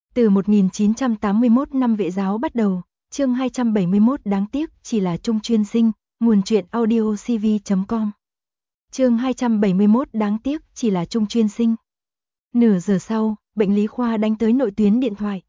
Từ 1981 năm vệ giáo bắt đầu, chương 271 đáng tiếc chỉ là trung chuyên sinh, nguồn truyện audio cv.com. Chương 271 đáng tiếc chỉ là trung chuyên sinh. Nửa giờ sau, bệnh lý khoa đánh tới nội tuyến điện thoại.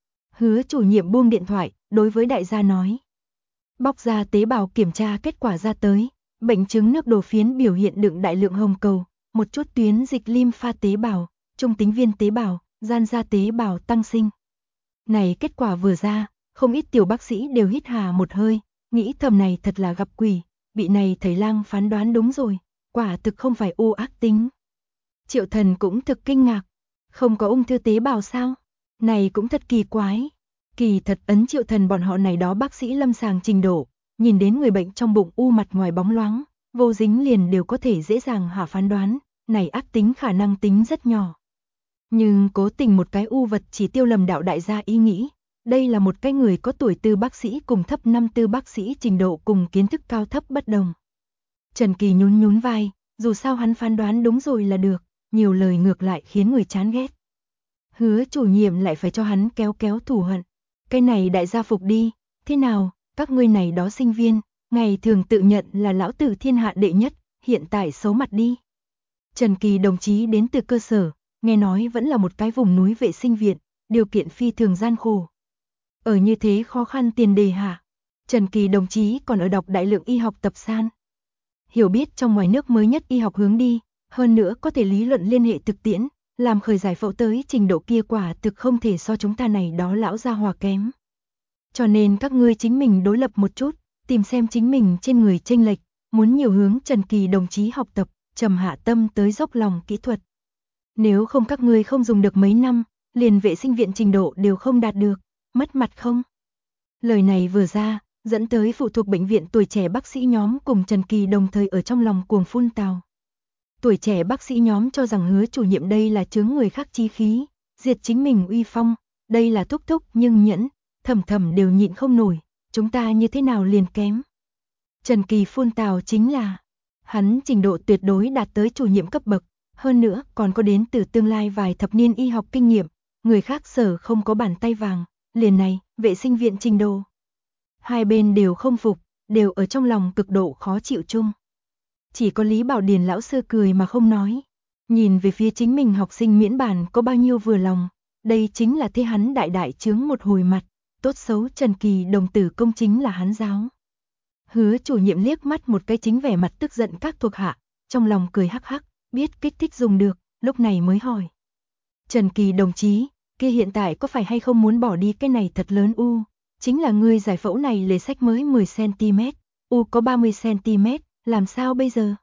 Hứa chủ nhiệm buông điện thoại, đối với đại gia nói. Bóc ra tế bào kiểm tra kết quả ra tới, bệnh chứng nước đồ phiến biểu hiện đựng đại lượng hồng cầu, một chút tuyến dịch lympha tế bào, trung tính viên tế bào, gian da tế bào tăng sinh. Này kết quả vừa ra, không ít tiểu bác sĩ đều hít hà một hơi, nghĩ thầm này thật là gặp quỷ, bị này thầy lang phán đoán đúng rồi, quả thực không phải u ác tính. Triệu Thần cũng thực kinh ngạc, không có ung thư tế bào sao? Này cũng thật kỳ quái. Kỳ thật ấn Triệu Thần bọn họ này đó bác sĩ lâm sàng trình độ, nhìn đến người bệnh trong bụng u mặt ngoài bóng loáng, vô dính liền đều có thể dễ dàng hạ phán đoán, này ác tính khả năng tính rất nhỏ. Nhưng cố tình một cái u vật chỉ tiêu lầm đạo đại gia ý nghĩ, đây là một cái người có tuổi tư bác sĩ cùng thấp năm tư bác sĩ trình độ cùng kiến thức cao thấp bất đồng. Trần Kỳ nhún nhún vai, dù sao hắn phán đoán đúng rồi là được, nhiều lời ngược lại khiến người chán ghét. Hứa chủ nhiệm lại phải cho hắn kéo kéo thù hận. Cái này đại gia phục đi, thế nào, các ngươi này đó sinh viên, ngày thường tự nhận là lão tử thiên hạ đệ nhất, hiện tại xấu mặt đi. Trần Kỳ đồng chí đến từ cơ sở, nghe nói vẫn là một cái vùng núi vệ sinh viện, điều kiện phi thường gian khổ. Ở như thế khó khăn tiền đề hạ, Trần Kỳ đồng chí còn ở đọc đại lượng y học tập san. Hiểu biết trong ngoài nước mới nhất y học hướng đi, hơn nữa có thể lý luận liên hệ thực tiễn, làm khởi giải phẫu tới trình độ kia quả thực không thể so chúng ta này đó lão gia hòa kém. Cho nên các ngươi chính mình đối lập một chút, tìm xem chính mình trên người chênh lệch, muốn nhiều hướng Trần Kỳ đồng chí học tập, trầm hạ tâm tới dốc lòng kỹ thuật. Nếu không các ngươi không dùng được mấy năm, liền vệ sinh viện trình độ đều không đạt được, mất mặt không? Lời này vừa ra, dẫn tới phụ thuộc bệnh viện tuổi trẻ bác sĩ nhóm cùng Trần Kỳ đồng thời ở trong lòng cuồng phun tào. Tuổi trẻ bác sĩ nhóm cho rằng hứa chủ nhiệm đây là chướng người khác chí khí, diệt chính mình uy phong, đây là thúc thúc nhưng nhẫn, thầm thầm đều nhịn không nổi, chúng ta như thế nào liền kém. Trần Kỳ phun tào chính là, hắn trình độ tuyệt đối đạt tới chủ nhiệm cấp bậc, hơn nữa còn có đến từ tương lai vài thập niên y học kinh nghiệm, người khác sở không có bàn tay vàng, liền này, vệ sinh viện trình độ. Hai bên đều không phục, đều ở trong lòng cực độ khó chịu chung. Chỉ có Lý Bảo Điền lão sư cười mà không nói, nhìn về phía chính mình học sinh miễn bản có bao nhiêu vừa lòng, đây chính là thế hắn đại đại chướng một hồi mặt, tốt xấu Trần Kỳ đồng tử công chính là hắn giáo. Hứa chủ nhiệm liếc mắt một cái chính vẻ mặt tức giận các thuộc hạ, trong lòng cười hắc hắc, biết kích thích dùng được, lúc này mới hỏi. Trần Kỳ đồng chí, kia hiện tại có phải hay không muốn bỏ đi cái này thật lớn u, chính là người giải phẫu này lề sách mới 10cm, u có 30cm, làm sao bây giờ?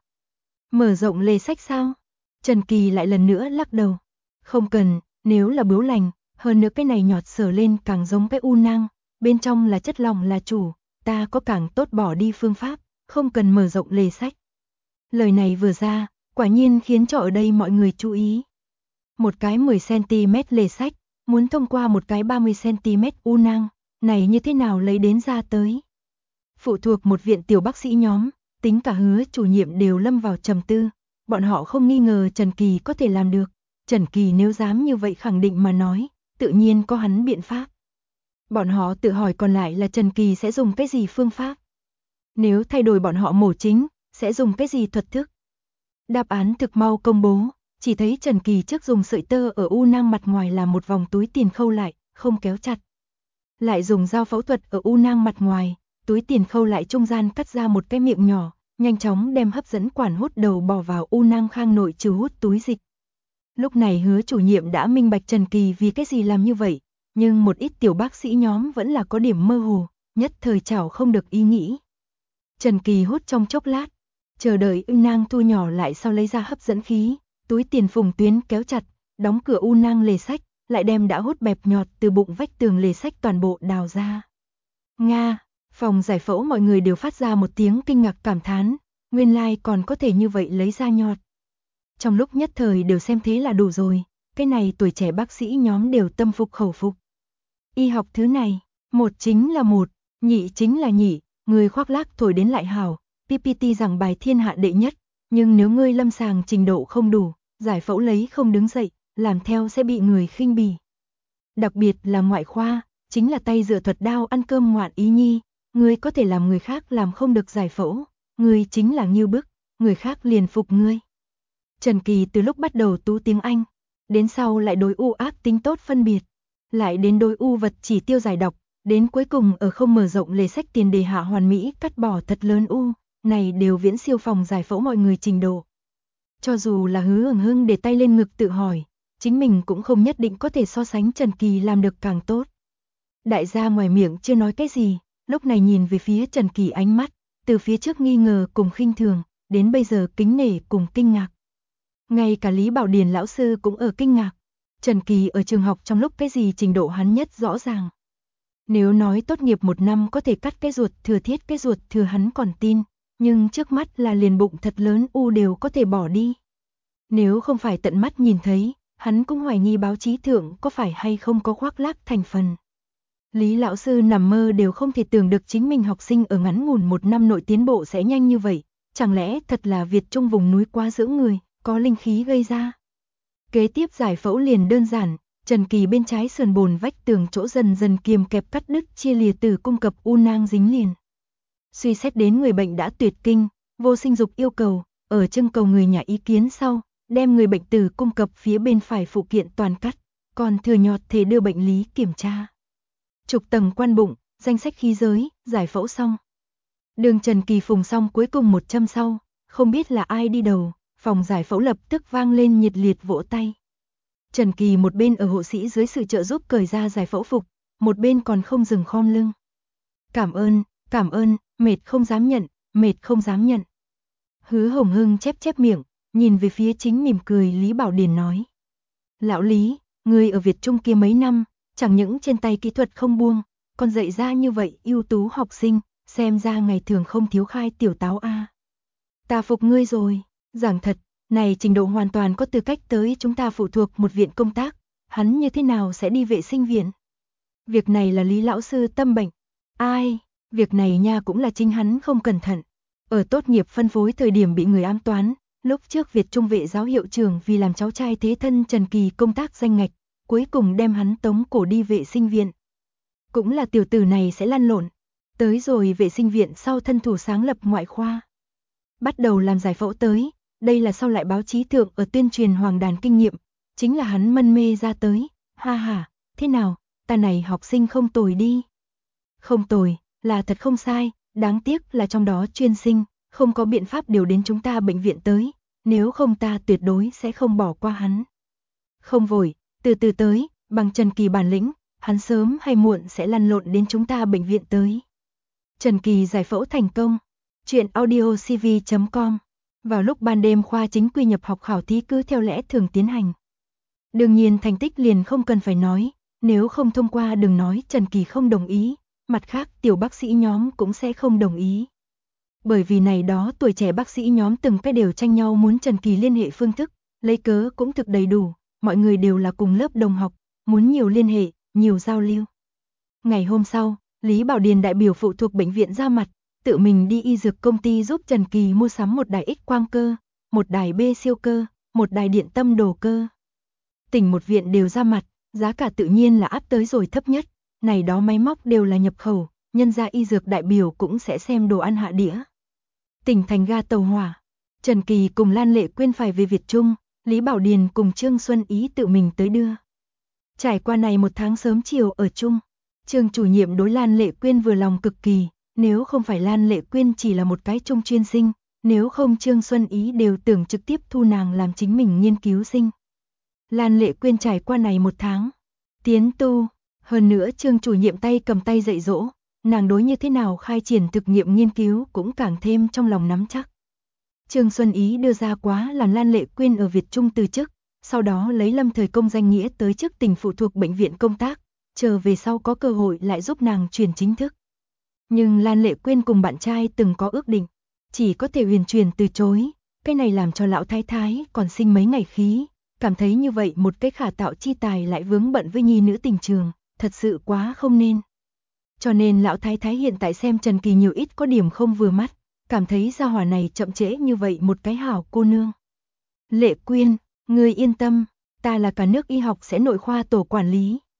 Mở rộng lề sách sao? Trần Kỳ lại lần nữa lắc đầu. Không cần, nếu là bướu lành, hơn nữa cái này nhọt sờ lên càng giống cái u nang, bên trong là chất lỏng là chủ, ta có càng tốt bỏ đi phương pháp, không cần mở rộng lề sách. Lời này vừa ra, quả nhiên khiến cho ở đây mọi người chú ý. Một cái 10cm lề sách, muốn thông qua một cái 30cm u nang, này như thế nào lấy đến ra tới? Phụ thuộc một viện tiểu bác sĩ nhóm, tính cả hứa chủ nhiệm đều lâm vào trầm tư, bọn họ không nghi ngờ Trần Kỳ có thể làm được, Trần Kỳ nếu dám như vậy khẳng định mà nói, tự nhiên có hắn biện pháp. Bọn họ tự hỏi còn lại là Trần Kỳ sẽ dùng cái gì phương pháp? Nếu thay đổi bọn họ mổ chính, sẽ dùng cái gì thuật thức? Đáp án thực mau công bố, chỉ thấy Trần Kỳ trước dùng sợi tơ ở u nang mặt ngoài làm một vòng túi tiền khâu lại, không kéo chặt. Lại dùng dao phẫu thuật ở u nang mặt ngoài, túi tiền khâu lại trung gian cắt ra một cái miệng nhỏ, nhanh chóng đem hấp dẫn quản hút đầu bỏ vào u nang khang nội trừ hút túi dịch. Lúc này hứa chủ nhiệm đã minh bạch Trần Kỳ vì cái gì làm như vậy, nhưng một ít tiểu bác sĩ nhóm vẫn là có điểm mơ hồ, nhất thời chảo không được ý nghĩ. Trần Kỳ hút trong chốc lát, chờ đợi u nang thu nhỏ lại sau lấy ra hấp dẫn khí, túi tiền phùng tuyến kéo chặt, đóng cửa u nang lề sách, lại đem đã hút bẹp nhọt từ bụng vách tường lề sách toàn bộ đào ra. Nga! Phòng giải phẫu mọi người đều phát ra một tiếng kinh ngạc cảm thán, nguyên lai còn có thể như vậy lấy ra nhọt. Trong lúc nhất thời đều xem thế là đủ rồi, cái này tuổi trẻ bác sĩ nhóm đều tâm phục khẩu phục. Y học thứ này, một chính là một, nhị chính là nhị, người khoác lác thổi đến lại hảo, PPT rằng bài thiên hạ đệ nhất, nhưng nếu ngươi lâm sàng trình độ không đủ, giải phẫu lấy không đứng dậy, làm theo sẽ bị người khinh bỉ. đặc biệt là ngoại khoa, chính là tay dựa thuật đao ăn cơm ngoạn ý nhi, ngươi có thể làm người khác làm không được giải phẫu, ngươi chính là ngưu bức, người khác liền phục ngươi. Trần Kỳ từ lúc bắt đầu tú tiếng Anh, đến sau lại đối u ác tính tốt phân biệt, lại đến đối u vật chỉ tiêu giải độc, đến cuối cùng ở không mở rộng lề sách tiền đề hạ hoàn mỹ cắt bỏ thật lớn u, này đều viễn siêu phòng giải phẫu mọi người trình độ. Cho dù là Hứa Hưng để tay lên ngực tự hỏi, chính mình cũng không nhất định có thể so sánh Trần Kỳ làm được càng tốt. Đại gia ngoài miệng chưa nói cái gì, lúc này nhìn về phía Trần Kỳ ánh mắt, từ phía trước nghi ngờ cùng khinh thường, đến bây giờ kính nể cùng kinh ngạc. Ngay cả Lý Bảo Điền lão sư cũng ở kinh ngạc. Trần Kỳ ở trường học trong lúc cái gì trình độ hắn nhất rõ ràng. Nếu nói tốt nghiệp 1 năm có thể cắt cái ruột thừa thiết cái ruột thừa hắn còn tin, nhưng trước mắt là liền bụng thật lớn u đều có thể bỏ đi. Nếu không phải tận mắt nhìn thấy, hắn cũng hoài nghi báo chí thượng có phải hay không có khoác lác thành phần. Lý lão sư nằm mơ đều không thể tưởng được chính mình học sinh ở ngắn ngủn 1 năm nội tiến bộ sẽ nhanh như vậy, chẳng lẽ thật là Việt Trung vùng núi quá dưỡng người, có linh khí gây ra. Kế tiếp giải phẫu liền đơn giản, Trần Kỳ bên trái sườn bồn vách tường chỗ dần dần kiềm kẹp cắt đứt chia lìa từ cung cập u nang dính liền. Suy xét đến người bệnh đã tuyệt kinh, vô sinh dục yêu cầu, ở trưng cầu người nhà ý kiến sau, đem người bệnh từ cung cập phía bên phải phụ kiện toàn cắt, còn thừa nhọt thể đưa bệnh lý kiểm tra. Trục tầng quan bụng, danh sách khí giới, giải phẫu xong. Đường Trần Kỳ phùng xong cuối cùng một châm sau, không biết là ai đi đầu, phòng giải phẫu lập tức vang lên nhiệt liệt vỗ tay. Trần Kỳ một bên ở hộ sĩ dưới sự trợ giúp cởi ra giải phẫu phục, một bên còn không dừng khom lưng. Cảm ơn, mệt không dám nhận, mệt không dám nhận. Hứa Hồng Hưng chép miệng, nhìn về phía chính mỉm cười Lý Bảo Điền nói. Lão Lý, người ở Việt Trung kia mấy năm, chẳng những trên tay kỹ thuật không buông, còn dạy ra như vậy ưu tú học sinh, xem ra ngày thường không thiếu khai tiểu táo a. Ta phục ngươi rồi, giảng thật, này trình độ hoàn toàn có tư cách tới chúng ta phụ thuộc một viện công tác, hắn như thế nào sẽ đi vệ sinh viện? Việc này là Lý lão sư tâm bệnh. Ai, việc này nha cũng là chính hắn không cẩn thận. Ở tốt nghiệp phân phối thời điểm bị người ám toán, lúc trước Việt Trung vệ giáo hiệu trưởng vì làm cháu trai thế thân Trần Kỳ công tác danh ngạch, cuối cùng đem hắn tống cổ đi vệ sinh viện. Cũng là tiểu tử này sẽ lăn lộn. Tới rồi vệ sinh viện sau thân thủ sáng lập ngoại khoa. Bắt đầu làm giải phẫu tới, đây là sau lại báo chí thượng ở tuyên truyền hoàng đàn kinh nghiệm, chính là hắn mân mê ra tới, ha ha, thế nào, ta này học sinh không tồi đi. Không tồi, là thật không sai, đáng tiếc là trong đó chuyên sinh, không có biện pháp điều đến chúng ta bệnh viện tới, nếu không ta tuyệt đối sẽ không bỏ qua hắn. Không vội, từ từ tới, bằng Trần Kỳ bản lĩnh, hắn sớm hay muộn sẽ lăn lộn đến chúng ta bệnh viện tới. Trần Kỳ giải phẫu thành công. Chuyện audiocv.com. Vào lúc ban đêm khoa chính quy nhập học khảo thí cứ theo lẽ thường tiến hành. Đương nhiên thành tích liền không cần phải nói, nếu không thông qua đừng nói Trần Kỳ không đồng ý, mặt khác tiểu bác sĩ nhóm cũng sẽ không đồng ý. Bởi vì này đó tuổi trẻ bác sĩ nhóm từng cái đều tranh nhau muốn Trần Kỳ liên hệ phương thức, lấy cớ cũng thực đầy đủ, mọi người đều là cùng lớp đồng học, muốn nhiều liên hệ, nhiều giao lưu. Ngày hôm sau, Lý Bảo Điền đại biểu phụ thuộc bệnh viện ra mặt, tự mình đi y dược công ty giúp Trần Kỳ mua sắm một đài X quang cơ, một đài B siêu cơ, một đài điện tâm đồ cơ. Tỉnh một viện đều ra mặt, giá cả tự nhiên là áp tới rồi thấp nhất, này đó máy móc đều là nhập khẩu, nhân gia y dược đại biểu cũng sẽ xem đồ ăn hạ đĩa. Tỉnh thành ga tàu hỏa, Trần Kỳ cùng Lan Lệ Quyên phải về Việt Trung, Lý Bảo Điền cùng Trương Xuân Ý tự mình tới đưa. Trải qua này một tháng sớm chiều ở chung, Trương chủ nhiệm đối Lan Lệ Quyên vừa lòng cực kỳ, nếu không phải Lan Lệ Quyên chỉ là một cái trung chuyên sinh, nếu không Trương Xuân Ý đều tưởng trực tiếp thu nàng làm chính mình nghiên cứu sinh. Lan Lệ Quyên trải qua này một tháng, tiến tu, hơn nữa Trương chủ nhiệm tay cầm tay dạy dỗ, nàng đối như thế nào khai triển thực nghiệm nghiên cứu cũng càng thêm trong lòng nắm chắc. Trương Xuân Ý đưa ra quá làm Lan Lệ Quyên ở Việt Trung từ chức, sau đó lấy lâm thời công danh nghĩa tới chức tỉnh phụ thuộc bệnh viện công tác, chờ về sau có cơ hội lại giúp nàng chuyển chính thức. Nhưng Lan Lệ Quyên cùng bạn trai từng có ước định, chỉ có thể huyền truyền từ chối, cái này làm cho lão thái thái còn sinh mấy ngày khí, cảm thấy như vậy một cái khả tạo chi tài lại vướng bận với nhi nữ tình trường, thật sự quá không nên. Cho nên lão thái thái hiện tại xem Trần Kỳ nhiều ít có điểm không vừa mắt, cảm thấy gia hỏa này chậm trễ như vậy một cái hảo cô nương. Lệ Quyên, ngươi yên tâm, ta là cả nước y học sẽ nội khoa tổ quản lý.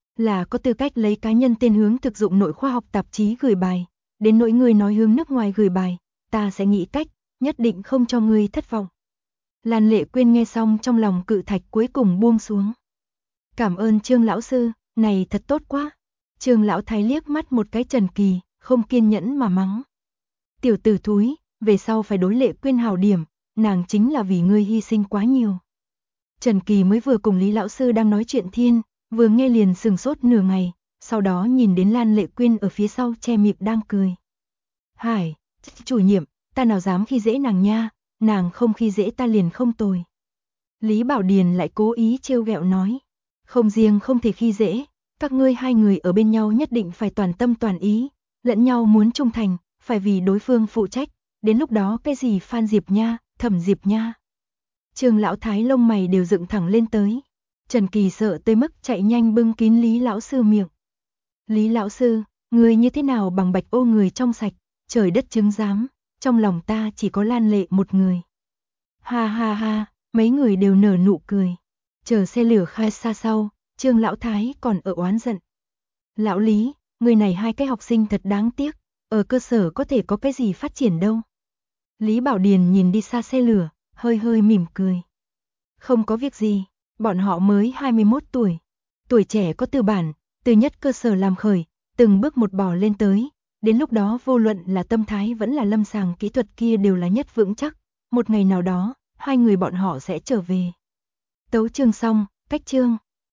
là có tư cách lấy cá nhân tên hướng thực dụng nội khoa học tạp chí gửi bài, đến nỗi người nói hướng nước ngoài gửi bài, ta sẽ nghĩ cách, nhất định không cho ngươi thất vọng. Lan Lệ Quyên nghe xong trong lòng cự thạch cuối cùng buông xuống. Cảm ơn Trương lão sư, này thật tốt quá. Trương lão thái liếc mắt một cái Trần Kỳ, không kiên nhẫn mà mắng. Tiểu tử thúi, về sau phải đối Lệ Quyên hảo điểm, nàng chính là vì ngươi hy sinh quá nhiều. Trần Kỳ mới vừa cùng Lý lão sư đang nói chuyện thiên, vừa nghe liền sừng sốt nửa ngày, sau đó nhìn đến Lan Lệ Quyên ở phía sau che miệng đang cười. Hải, chủ nhiệm, ta nào dám khi dễ nàng nha, nàng không khi dễ ta liền không tồi. Lý Bảo Điền lại cố ý trêu ghẹo nói, không riêng không thể khi dễ, các ngươi hai người ở bên nhau nhất định phải toàn tâm toàn ý, lẫn nhau muốn trung thành, phải vì đối phương phụ trách, đến lúc đó cái gì Phan Diệp nha, Thẩm Diệp nha. Trương lão thái lông mày đều dựng thẳng lên tới. Trần Kỳ sợ tới mức chạy nhanh bưng kín Lý lão sư miệng. Lý lão sư, người như thế nào bằng Bạch Ô người trong sạch, trời đất chứng giám, trong lòng ta chỉ có Lan Lệ một người. Ha ha ha, mấy người đều nở nụ cười. Chờ xe lửa khai xa sau, Trương lão thái còn ở oán giận. Lão Lý, người này hai cái học sinh thật đáng tiếc, ở cơ sở có thể có cái gì phát triển đâu. Lý Bảo Điền nhìn đi xa xe lửa, hơi hơi mỉm cười. Không có việc gì, bọn họ mới 21 tuổi. Tuổi trẻ có tư bản, từ nhất cơ sở làm khởi, từng bước một bò lên tới. Đến lúc đó vô luận là tâm thái vẫn là lâm sàng kỹ thuật kia đều là nhất vững chắc. Một ngày nào đó, hai người bọn họ sẽ trở về. Tấu chương xong, cách chương.